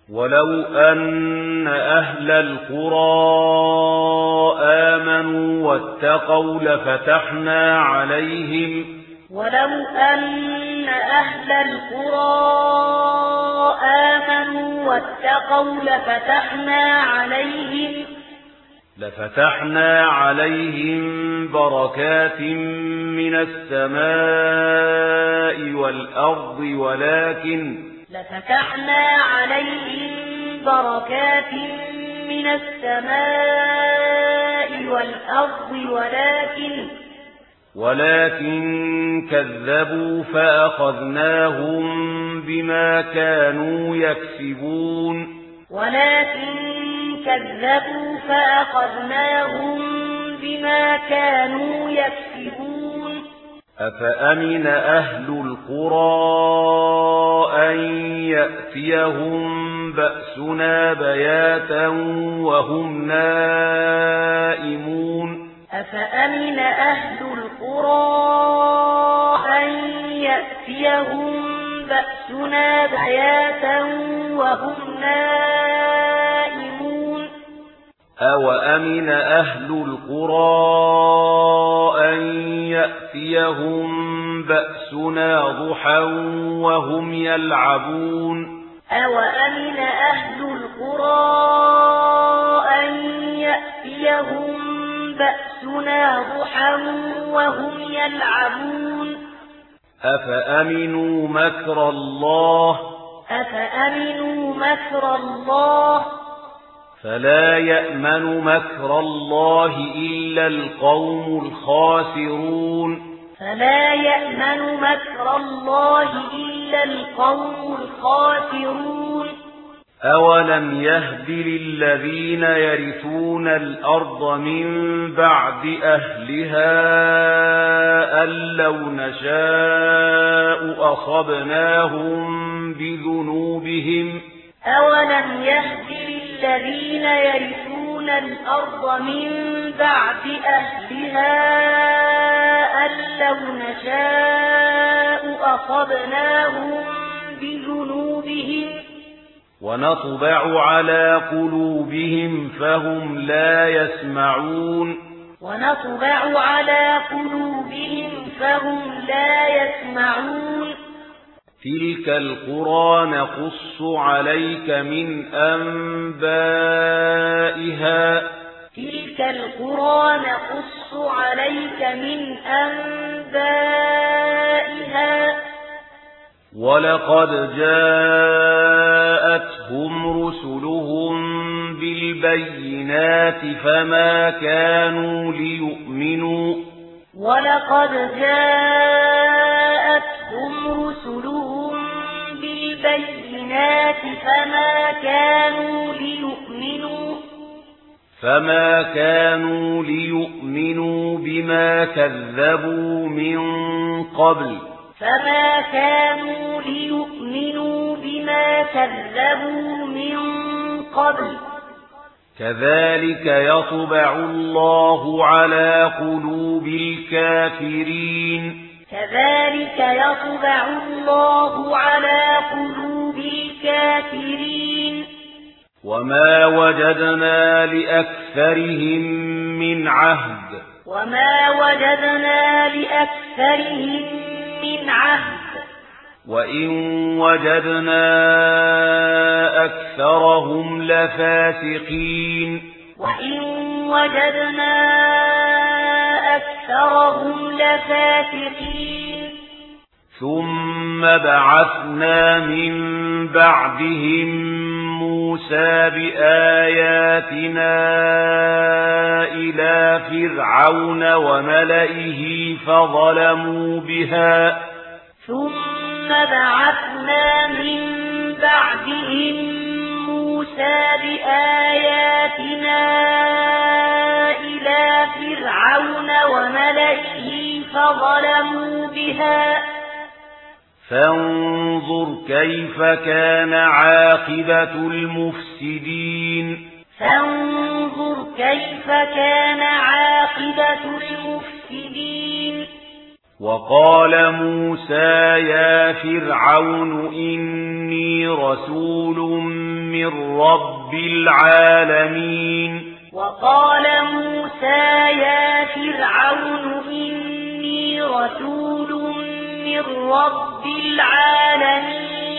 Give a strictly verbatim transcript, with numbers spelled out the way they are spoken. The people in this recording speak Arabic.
ولو أن أهل القرى آمنوا واتقوا لفتحنا عليهم ولو أن أهل القرى آمنوا واتقوا لفتحنا عليهم لفتحنا عليهم بركات من السماء والأرض ولكن لفتحنا عليهم بركات من السماء والأرض ولكن ولكن كذبوا فأخذناهم بما كانوا يكسبون ولكن كذبوا فأخذناهم بما كانوا يكسبون أفأمن أهل القرى أن يأتيهم بأسنا بياتا وهم نائمون أفأمن أهل القرى أن يأتيهم بأسنا بياتا وهم نائمون أوأمن أهل القرى أن يأتيهم بأسنا ضحى وهم يلعبون أوأمن أهل القرى أن يأتيهم بأسنا ضحى وهم يلعبون أفأمنوا مكر الله أفأمنوا مكر الله فلا يأمن مكر الله إلا القوم الخاسرون فلا يأمن مكر الله إلا القوم الخاسرون أولم يهد للذين يرثون الأرض من بعد أهلها أن لو نشاء أصبناهم بذنوبهم أولم يهد للذين يرثون الأرض من بعد أهلها أن لو نشاء أصبناهم بذنوبهم ونطبع على قلوبهم فهم لا يسمعون ونطبع على قلوبهم فهم لا يسمعون تلك القرى نقص عليك من أنبائها تلك القرى نقص عليك من أنبائها ولقد جاءتهم رسلهم بالبينات فما كانوا ليؤمنوا ولقد جاءتهم رسلهم بالبينات فما كانوا ليؤمنوا فما كانوا ليؤمنوا بما كذبوا من قبل فما كانوا ليؤمنوا بما كذبوا من قبل كذلك يطبع الله على قلوب الكافرين كذلك يطبع الله على قلوب الكافرين وما وجدنا لأكثرهم من عهد وما وجدنا لأكثرهم من عهد وإن وجدنا أكثرهم لفاسقين وإن وجدنا أكثرهم لفاسقين ثم بعثنا من بعدهم موسى بآياتنا إلى فرعون وملئه فظلموا بها ثم بعثنا من بعدهم موسى بآياتنا إلى فرعون وملئه فظلموا بها فانظر كيف كان عاقبة المفسدين فانظر كيف كان عاقبة المفسدين وقال موسى يا فرعون إني رسول من رب العالمين وقال موسى يا فرعون إني رسول من رب العالمين